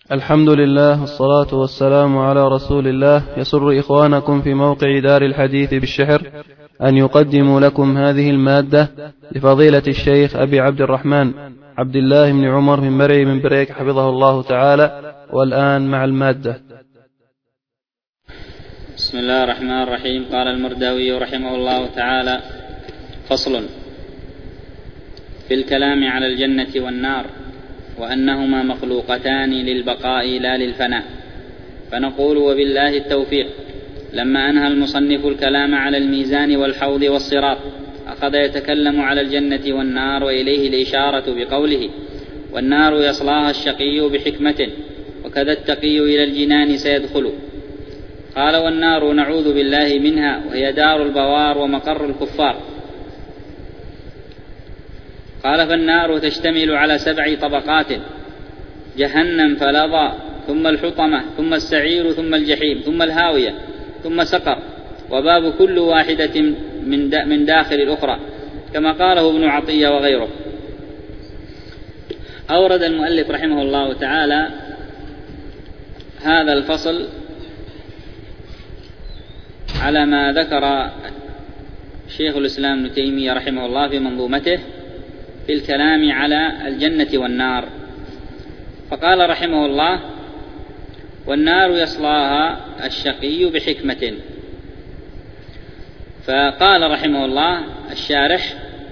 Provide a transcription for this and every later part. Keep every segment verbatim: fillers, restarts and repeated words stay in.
الحمد لله والصلاة والسلام على رسول الله. يسر إخوانكم في موقع دار الحديث بالشحر أن يقدموا لكم هذه المادة لفضيلة الشيخ أبي عبد الرحمن عبد الله بن عمر بن مرعي من بريك حفظه الله تعالى. والآن مع المادة. بسم الله الرحمن الرحيم. قال المرداوي رحمه الله تعالى: فصل في الكلام على الجنة والنار وأنهما مخلوقتان للبقاء لا للفناء. فنقول وبالله التوفيق. لما أنهى المصنف الكلام على الميزان والحوض والصراط أخذ يتكلم على الجنة والنار، وإليه الإشارة بقوله: والنار يصلاها الشقي بحكمة وكذا التقي إلى الجنان سيدخل. قال: والنار نعوذ بالله منها، وهي دار البوار ومقر الكفار. قال: فالنار تشتمل على سبع طبقات: جهنم فلظى، ثم الحطمة، ثم السعير، ثم الجحيم، ثم الهاوية، ثم سقر، وباب كل واحدة من داخل الأخرى، كما قاله ابن عطية وغيره. أورد المؤلف رحمه الله تعالى هذا الفصل على ما ذكر شيخ الإسلام ابن تيمية رحمه الله في منظومته في الكلام على الجنة والنار. فقال رحمه الله: والنار يصلاها الشقي بحكمة. فقال رحمه الله الشارح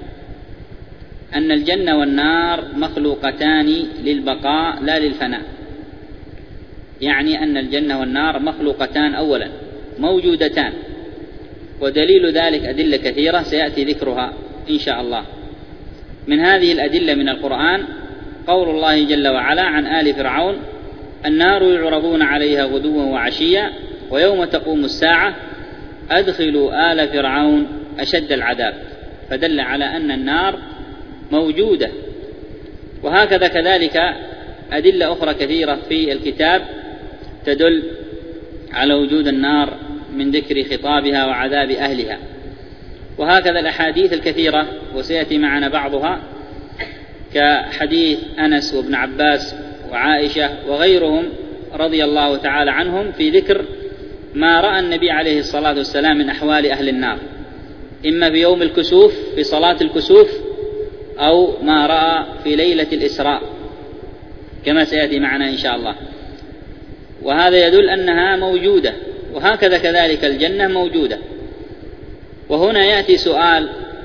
أن الجنة والنار مخلوقتان للبقاء لا للفناء، يعني أن الجنة والنار مخلوقتان أولا موجودتان، ودليل ذلك أدلة كثيرة سيأتي ذكرها إن شاء الله. من هذه الأدلة من القرآن قول الله جل وعلا عن آل فرعون: النار يعرضون عليها غدوا وعشيا ويوم تقوم الساعة أدخلوا آل فرعون أشد العذاب. فدل على أن النار موجودة. وهكذا كذلك أدلة أخرى كثيرة في الكتاب تدل على وجود النار من ذكر خطابها وعذاب أهلها. وهكذا الأحاديث الكثيرة، وسيأتي معنا بعضها، كحديث أنس وابن عباس وعائشة وغيرهم رضي الله تعالى عنهم في ذكر ما رأى النبي عليه الصلاة والسلام من أحوال أهل النار، إما في يوم الكسوف في صلاة الكسوف، أو ما رأى في ليلة الإسراء كما سيأتي معنا إن شاء الله. وهذا يدل أنها موجودة. وهكذا كذلك الجنة موجودة. وهنا يأتي سؤال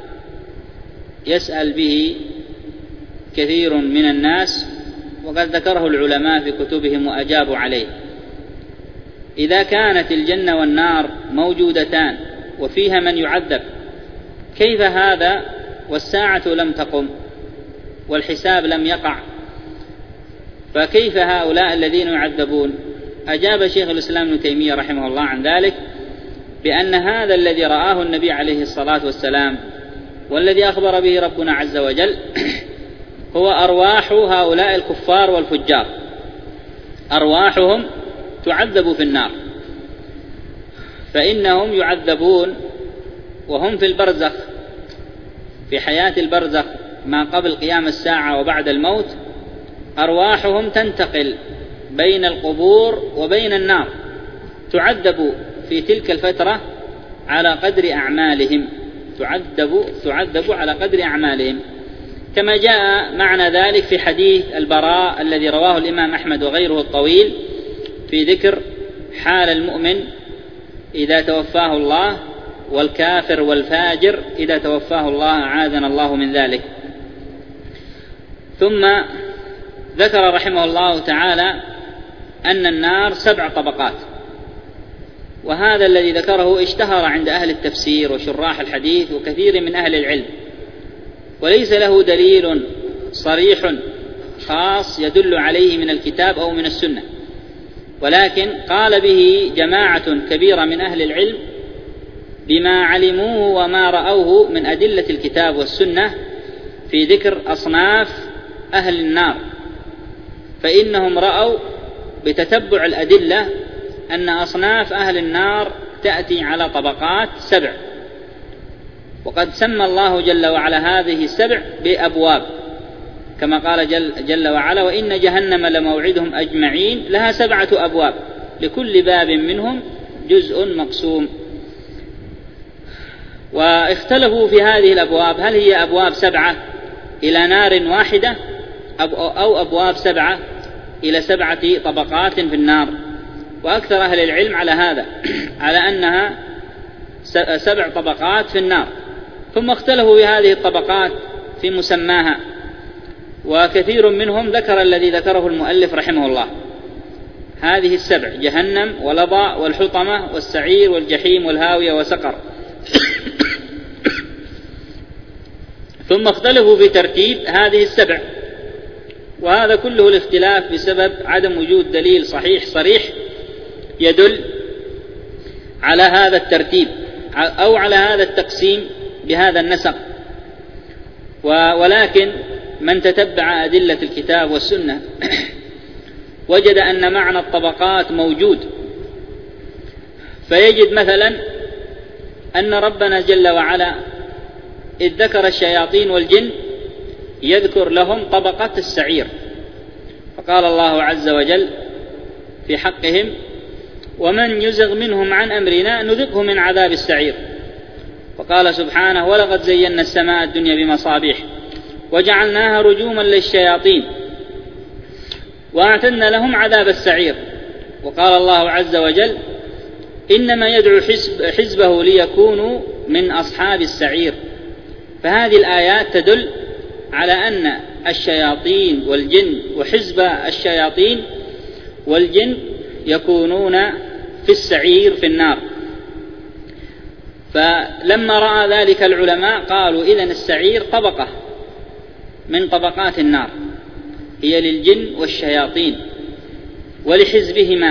يسأل به كثير من الناس، وقد ذكره العلماء في كتبهم وأجابوا عليه: إذا كانت الجنة والنار موجودتان وفيها من يعذب، كيف هذا والساعة لم تقم والحساب لم يقع؟ فكيف هؤلاء الذين يعذبون؟ أجاب شيخ الإسلام ابن تيمية رحمه الله عن ذلك بأن هذا الذي رآه النبي عليه الصلاة والسلام والذي أخبر به ربنا عز وجل هو أرواح هؤلاء الكفار والفجار. أرواحهم تعذب في النار، فإنهم يعذبون وهم في البرزخ، في حياة البرزخ ما قبل قيام الساعة وبعد الموت. أرواحهم تنتقل بين القبور وبين النار، تعذب في تلك الفترة على قدر أعمالهم، تعذب تعذب على قدر أعمالهم، كما جاء معنى ذلك في حديث البراء الذي رواه الإمام أحمد وغيره الطويل في ذكر حال المؤمن إذا توفاه الله، والكافر والفاجر إذا توفاه الله، أعاذنا الله من ذلك. ثم ذكر رحمه الله تعالى أن النار سبع طبقات، وهذا الذي ذكره اشتهر عند أهل التفسير وشراح الحديث وكثير من أهل العلم، وليس له دليل صريح خاص يدل عليه من الكتاب أو من السنة، ولكن قال به جماعة كبيرة من أهل العلم بما علموه وما رأوه من أدلة الكتاب والسنة في ذكر أصناف أهل النار. فإنهم رأوا بتتبع الأدلة أن أصناف أهل النار تأتي على طبقات سبع، وقد سمى الله جل وعلا هذه السبع بأبواب. كما قال جل, جل وعلا: وإن جهنم لموعدهم أجمعين لها سبعة أبواب لكل باب منهم جزء مقسوم. واختلفوا في هذه الأبواب، هل هي أبواب سبعة إلى نار واحدة أو أبواب سبعة إلى سبعة طبقات في النار. وأكثر أهل العلم على هذا، على أنها سبع طبقات في النار. ثم اختلفوا في هذه الطبقات في مسماها، وكثير منهم ذكر الذي ذكره المؤلف رحمه الله: هذه السبع: جهنم ولظى والحطمة والسعير والجحيم والهاوية وسقر. ثم اختلفوا في ترتيب هذه السبع، وهذا كله الاختلاف بسبب عدم وجود دليل صحيح صريح يدل على هذا الترتيب أو على هذا التقسيم بهذا النسق. ولكن من تتبع أدلة الكتاب والسنة وجد أن معنى الطبقات موجود، فيجد مثلا أن ربنا جل وعلا إذ ذكر الشياطين والجن يذكر لهم طبقة السعير، فقال الله عز وجل في حقهم: ومن يزغ منهم عن أمرنا نذقه من عذاب السعير. وقال سبحانه: ولقد زينا السماء الدنيا بمصابيح وجعلناها رجوما للشياطين وأعتدنا لهم عذاب السعير. وقال الله عز وجل: إنما يدعو حزب حزبه ليكونوا من أصحاب السعير. فهذه الآيات تدل على أن الشياطين والجن وحزب الشياطين والجن يكونون في السعير في النار. فلما رأى ذلك العلماء قالوا: إذن السعير طبقة من طبقات النار، هي للجن والشياطين ولحزبهما.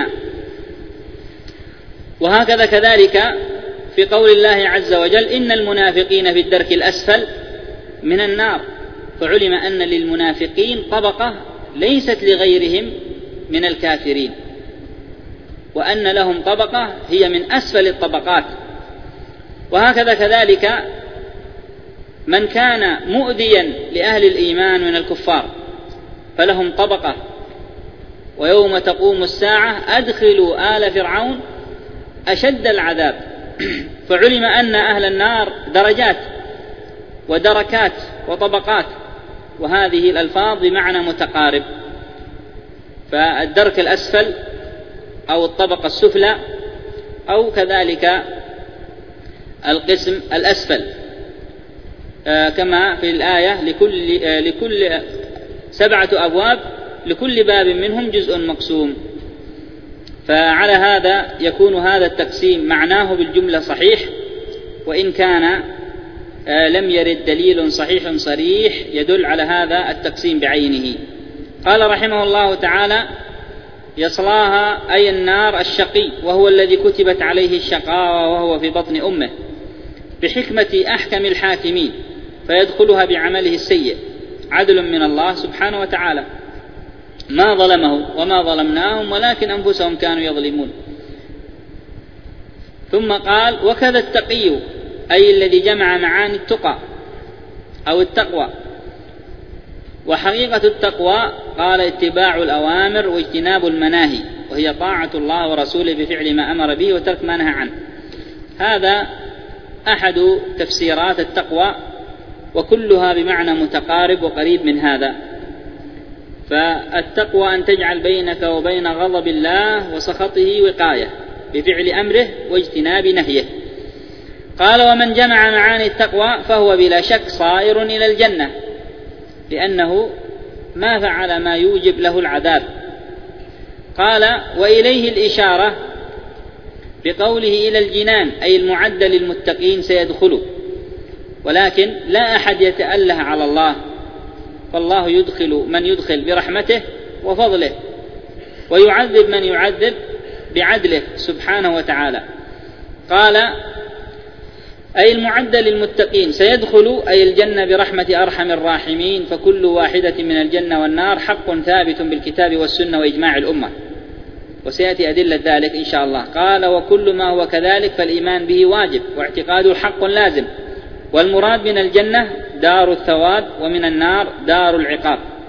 وهكذا كذلك في قول الله عز وجل: إن المنافقين في الدرك الأسفل من النار. فعلم أن للمنافقين طبقة ليست لغيرهم من الكافرين، وأن لهم طبقة هي من أسفل الطبقات. وهكذا كذلك من كان مؤذيا لأهل الإيمان من الكفار فلهم طبقة: ويوم تقوم الساعة أدخلوا آل فرعون أشد العذاب. فعلم أن أهل النار درجات ودركات وطبقات، وهذه الألفاظ بمعنى متقارب. فالدرك الأسفل أو الطبقة السفلى أو كذلك القسم الأسفل، آه كما في الآية: لكل, آه لكل سبعة أبواب لكل باب منهم جزء مقسوم. فعلى هذا يكون هذا التقسيم معناه بالجملة صحيح، وإن كان آه لم يرد دليل صحيح صريح يدل على هذا التقسيم بعينه. قال رحمه الله تعالى: يصلاها أي النار الشقي، وهو الذي كتبت عليه الشقاوة وهو في بطن أمه، بحكمة أحكم الحاكمين، فيدخلها بعمله السيء، عدل من الله سبحانه وتعالى، ما ظلمهم وما ظلمناهم ولكن أنفسهم كانوا يظلمون. ثم قال: وكذا التقي أي الذي جمع معاني التقى أو التقوى. وحقيقة التقوى قال: اتباع الأوامر واجتناب المناهي، وهي طاعة الله ورسوله بفعل ما أمر به وترك ما نهى عنه. هذا أحد تفسيرات التقوى، وكلها بمعنى متقارب وقريب من هذا. فالتقوى أن تجعل بينك وبين غضب الله وسخطه وقاية بفعل أمره واجتناب نهيه. قال: ومن جمع معاني التقوى فهو بلا شك صائر إلى الجنة، لأنه ما فعل ما يوجب له العذاب. قال: وإليه الإشارة بقوله إلى الجنان، أي المعد للمتقين سيدخله، ولكن لا أحد يتأله على الله، فالله يدخل من يدخل برحمته وفضله، ويعذب من يعذب بعدله سبحانه وتعالى. قال: أي المعد للمتقين سيدخل أي الجنة برحمة أرحم الراحمين، فكل واحدة من الجنة والنار حق ثابت بالكتاب والسنة وإجماع الأمة، وسيأتي أدلة ذلك إن شاء الله. قال: وكل ما هو كذلك فالإيمان به واجب، واعتقاده حق لازم. والمراد من الجنة دار الثواب، ومن النار دار العقاب.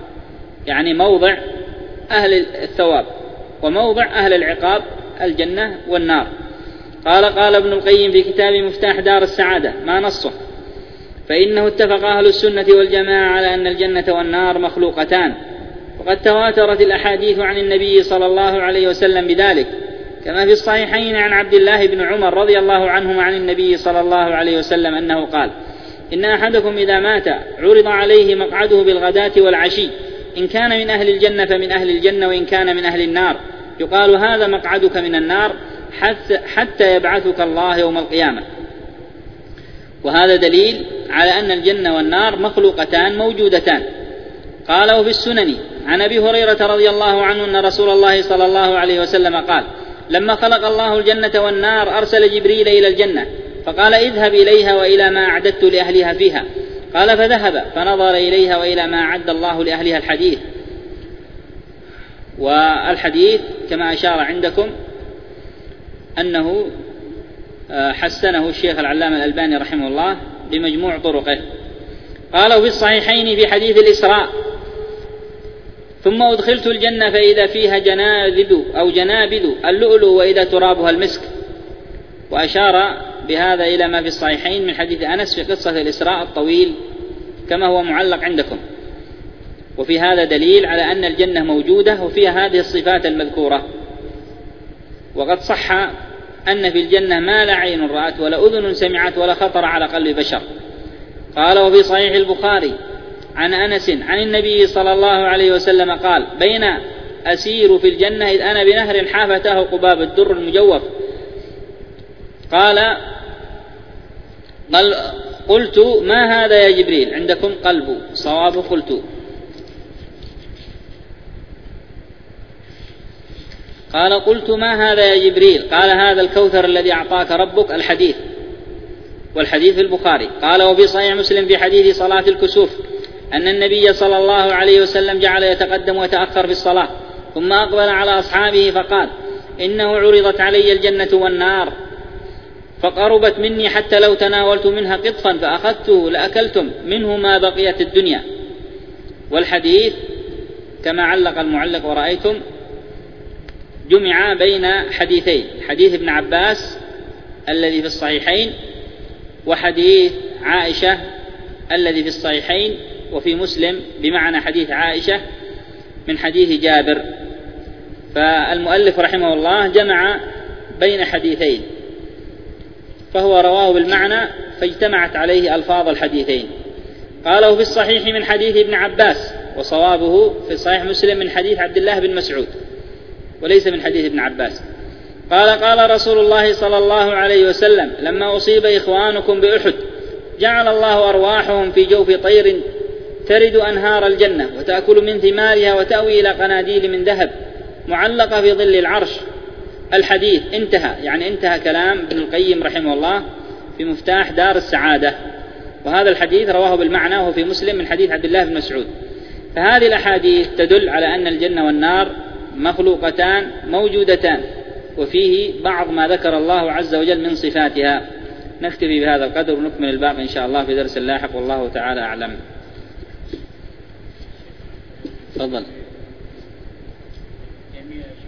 يعني موضع أهل الثواب وموضع أهل العقاب الجنة والنار. قال قال ابن القيم في كتاب مفتاح دار السعادة ما نصه: فإنه اتفق أهل السنة والجماعة على أن الجنة والنار مخلوقتان، وقد تواترت الأحاديث عن النبي صلى الله عليه وسلم بذلك، كما في الصحيحين عن عبد الله بن عمر رضي الله عنهما عن النبي صلى الله عليه وسلم أنه قال: إن أحدكم إذا مات عرض عليه مقعده بالغداة والعشي، إن كان من أهل الجنة فمن أهل الجنة، وإن كان من أهل النار يقال هذا مقعدك من النار حتى يبعثك الله يوم القيامة. وهذا دليل على أن الجنة والنار مخلوقتان موجودتان. قالوا في السنن عن أبي هريرة رضي الله عنه أن رسول الله صلى الله عليه وسلم قال: لما خلق الله الجنة والنار أرسل جبريل إلى الجنة فقال: اذهب إليها وإلى ما أعددت لأهلها فيها. قال فذهب فنظر إليها وإلى ما أعد الله لأهلها الحديث. والحديث كما أشار عندكم أنه حسنه الشيخ العلامة الألباني رحمه الله بمجموع طرقه. قالوا في الصحيحين في حديث الإسراء: ثم أدخلت الجنة فإذا فيها جنابذ أو جنابذ اللؤلؤ وإذا ترابها المسك. وأشار بهذا إلى ما في الصحيحين من حديث أنس في قصة الإسراء الطويل كما هو معلق عندكم. وفي هذا دليل على أن الجنة موجودة وفيها هذه الصفات المذكورة. وقد صح أن في الجنة ما لا عين رأت ولا أذن سمعت ولا خطر على قلب بشر. قال وفي صحيح البخاري عن أنس عن النبي صلى الله عليه وسلم قال: بين أسير في الجنة إذ أنا بنهر حافته قباب الدر المجوف. قال قلت: ما هذا يا جبريل؟ عندكم قلب صواب قلت. قال قلت: ما هذا يا جبريل؟ قال: هذا الكوثر الذي أعطاك ربك. الحديث. والحديث في البخاري. قال وفي صحيح مسلم في حديث صلاة الكسوف أن النبي صلى الله عليه وسلم جعل يتقدم ويتأخر في الصلاة، ثم أقبل على أصحابه فقال: إنه عرضت علي الجنة والنار فقربت مني حتى لو تناولت منها قطفا فأخذته لأكلتم منه ما بقيت الدنيا. والحديث كما علق المعلق ورأيتم جمع بين حديثين: حديث ابن عباس الذي في الصحيحين وحديث عائشة الذي في الصحيحين وفي مسلم بمعنى حديث عائشة من حديث جابر. فالمؤلف رحمه الله جمع بين حديثين، فهو رواه بالمعنى فاجتمعت عليه ألفاظ الحديثين. قاله في الصحيح من حديث ابن عباس، وصوابه في صحيح مسلم من حديث عبد الله بن مسعود وليس من حديث ابن عباس. قال قال رسول الله صلى الله عليه وسلم: لما أصيب إخوانكم بأحد جعل الله أرواحهم في جوف طير ترد أنهار الجنة وتأكل من ثمارها وتأوي إلى قناديل من ذهب معلقة في ظل العرش. الحديث انتهى، يعني انتهى كلام ابن القيم رحمه الله في مفتاح دار السعادة. وهذا الحديث رواه بالمعنى وهو في مسلم من حديث عبد الله بن مسعود. فهذه الأحاديث تدل على أن الجنة والنار مخلوقتان موجودتان، وفيه بعض ما ذكر الله عز وجل من صفاتها. نكتفي بهذا القدر ونكمل الباقي إن شاء الله في درس لاحق، والله تعالى أعلم. تفضل.